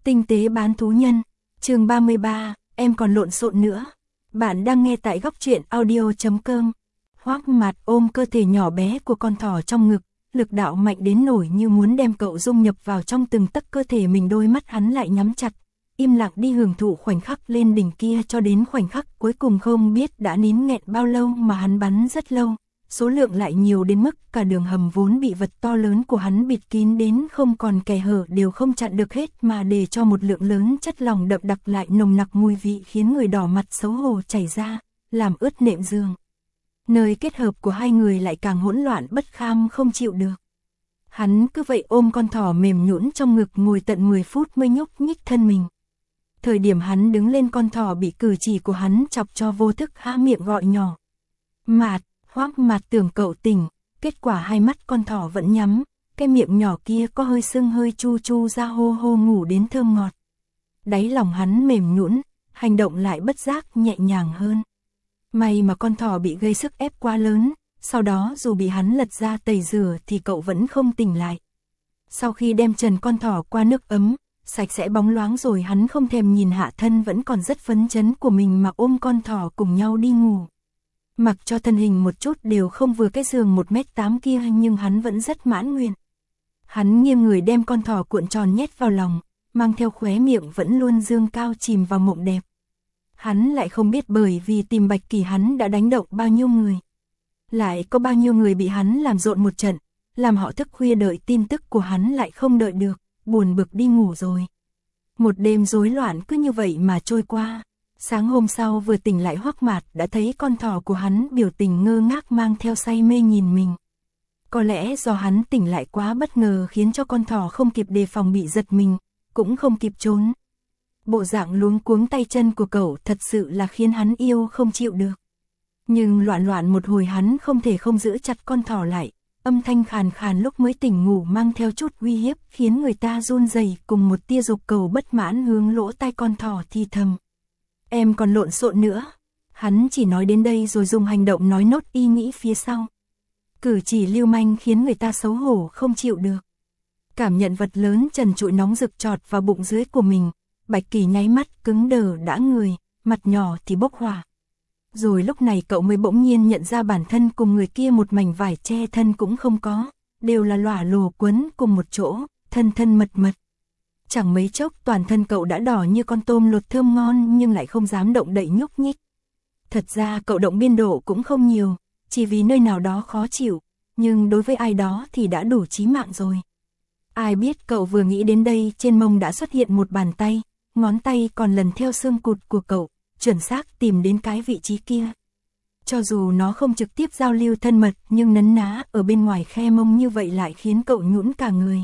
Tinh tế bán thú nhân, chương 33, em còn lộn xộn nữa. Bạn đang nghe tại góc truyện audio.com. Hoắc Mạt ôm cơ thể nhỏ bé của con thỏ trong ngực, lực đạo mạnh đến nổi như muốn đem cậu dung nhập vào trong từng tấc cơ thể mình. Đôi mắt hắn lại nhắm chặt, im lặng đi hưởng thụ khoảnh khắc lên đỉnh kia cho đến khoảnh khắc cuối cùng. Không biết đã nín nghẹn bao lâu mà hắn bắn rất lâu, số lượng lại nhiều đến mức cả đường hầm vốn bị vật to lớn của hắn bịt kín đến không còn kẽ hở đều không chặn được hết, mà để cho một lượng lớn chất lỏng đậm đặc lại nồng nặc mùi vị khiến người đỏ mặt xấu hổ chảy ra, làm ướt nệm giường. Nơi kết hợp của hai người lại càng hỗn loạn bất kham không chịu được. Hắn cứ vậy ôm con thỏ mềm nhũn trong ngực ngồi tận 10 phút mới nhúc nhích thân mình. Thời điểm hắn đứng lên, con thỏ bị cử chỉ của hắn chọc cho vô thức há miệng gọi nhỏ. Mạt. Hoắc Mạt tưởng cậu tỉnh, kết quả hai mắt con thỏ vẫn nhắm, cái miệng nhỏ kia có hơi sưng hơi chu chu ra, hô hô ngủ đến thơm ngọt. Đáy lòng hắn mềm nhũn, hành động lại bất giác nhẹ nhàng hơn. May mà con thỏ bị gây sức ép quá lớn, sau đó dù bị hắn lật ra tẩy rửa thì cậu vẫn không tỉnh lại. Sau khi đem trần con thỏ qua nước ấm, sạch sẽ bóng loáng rồi, hắn không thèm nhìn hạ thân vẫn còn rất phấn chấn của mình mà ôm con thỏ cùng nhau đi ngủ. Mặc cho thân hình một chút đều không vừa cái giường 1m8 kia nhưng hắn vẫn rất mãn nguyện. Hắn nghiêng người đem con thỏ cuộn tròn nhét vào lòng, mang theo khóe miệng vẫn luôn dương cao chìm vào mộng đẹp. Hắn lại không biết bởi vì tìm Bạch Kỳ hắn đã đánh động bao nhiêu người. Lại có bao nhiêu người bị hắn làm rộn một trận, làm họ thức khuya đợi tin tức của hắn lại không đợi được, buồn bực đi ngủ rồi. Một đêm rối loạn cứ như vậy mà trôi qua. Sáng hôm sau vừa tỉnh lại, Hoắc Mạt đã thấy con thỏ của hắn biểu tình ngơ ngác mang theo say mê nhìn mình. Có lẽ do hắn tỉnh lại quá bất ngờ khiến cho con thỏ không kịp đề phòng bị giật mình, cũng không kịp trốn. Bộ dạng luống cuống tay chân của cậu thật sự là khiến hắn yêu không chịu được. Nhưng loạn loạn một hồi hắn không thể không giữ chặt con thỏ lại, âm thanh khàn khàn lúc mới tỉnh ngủ mang theo chút uy hiếp khiến người ta run rẩy, cùng một tia dục cầu bất mãn hướng lỗ tai con thỏ thì thầm. Em còn lộn xộn nữa. Hắn chỉ nói đến đây rồi dùng hành động nói nốt ý nghĩ phía sau. Cử chỉ lưu manh khiến người ta xấu hổ không chịu được. Cảm nhận vật lớn trần trụi nóng rực chọt vào bụng dưới của mình, Bạch Kỳ nháy mắt cứng đờ đã người, mặt nhỏ thì bốc hỏa. Rồi lúc này cậu mới bỗng nhiên nhận ra bản thân cùng người kia một mảnh vải che thân cũng không có, đều là lỏa lồ quấn cùng một chỗ, thân thân mật mật. Chẳng mấy chốc toàn thân cậu đã đỏ như con tôm lột thơm ngon nhưng lại không dám động đậy nhúc nhích. Thật ra cậu động biên độ cũng không nhiều, chỉ vì nơi nào đó khó chịu, nhưng đối với ai đó thì đã đủ chí mạng rồi. Ai biết cậu vừa nghĩ đến đây trên mông đã xuất hiện một bàn tay, ngón tay còn lần theo xương cụt của cậu, chuẩn xác tìm đến cái vị trí kia. Cho dù nó không trực tiếp giao lưu thân mật nhưng nấn ná ở bên ngoài khe mông như vậy lại khiến cậu nhũn cả người.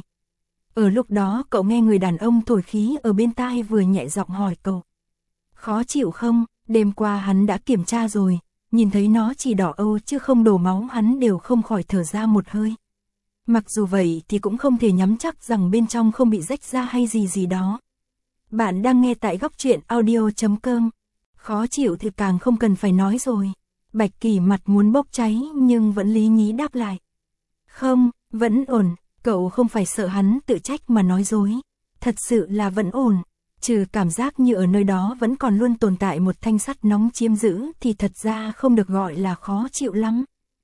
Ở lúc đó cậu nghe người đàn ông thổi khí ở bên tai vừa nhẹ giọng hỏi cậu. Khó chịu không? Đêm qua hắn đã kiểm tra rồi, nhìn thấy nó chỉ đỏ âu chứ không đổ máu, hắn đều không khỏi thở ra một hơi. Mặc dù vậy thì cũng không thể nhắm chắc rằng bên trong không bị rách ra hay gì đó. Bạn đang nghe tại góc truyện audio.com. Khó chịu thì càng không cần phải nói rồi. Bạch Kỳ mặt muốn bốc cháy nhưng vẫn lý nhí đáp lại. Không, vẫn ổn. Cậu không phải sợ hắn tự trách mà nói dối. Thật sự là vẫn ổn. Trừ cảm giác như ở nơi đó vẫn còn luôn tồn tại một thanh sắt nóng chiếm giữ thì thật ra không được gọi là khó chịu lắm.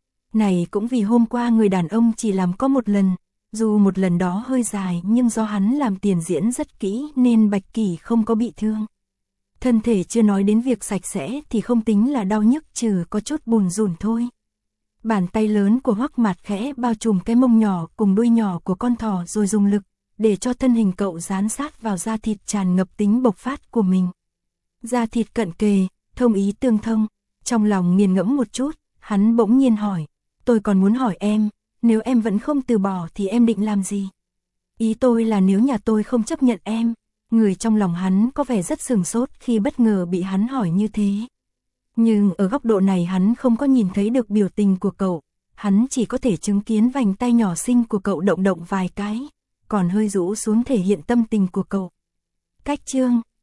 Này cũng vì hôm qua người đàn ông chỉ làm có một lần, dù một lần đó hơi dài nhưng do hắn làm tiền diễn rất kỹ nên Bạch Kỳ không có bị thương. Thân thể chưa nói đến việc sạch sẽ thì không tính là đau nhức, trừ có chút bùn rùn thôi. Bàn tay lớn của Hoắc Mạt khẽ bao trùm cái mông nhỏ cùng đuôi nhỏ của con thỏ rồi dùng lực để cho thân hình cậu dán sát vào da thịt tràn ngập tính bộc phát của mình. Da thịt cận kề, thông ý tương thông. Trong lòng nghiền ngẫm một chút, hắn bỗng nhiên hỏi, tôi còn muốn hỏi em, nếu em vẫn không từ bỏ thì em định làm gì? Ý tôi là nếu nhà tôi không chấp nhận em. Người trong lòng hắn có vẻ rất sửng sốt khi bất ngờ bị hắn hỏi như thế. Nhưng ở góc độ này hắn không có nhìn thấy được biểu tình của cậu, hắn chỉ có thể chứng kiến vành tay nhỏ xinh của cậu động động vài cái, còn hơi rũ xuống thể hiện tâm tình của cậu. Cách chương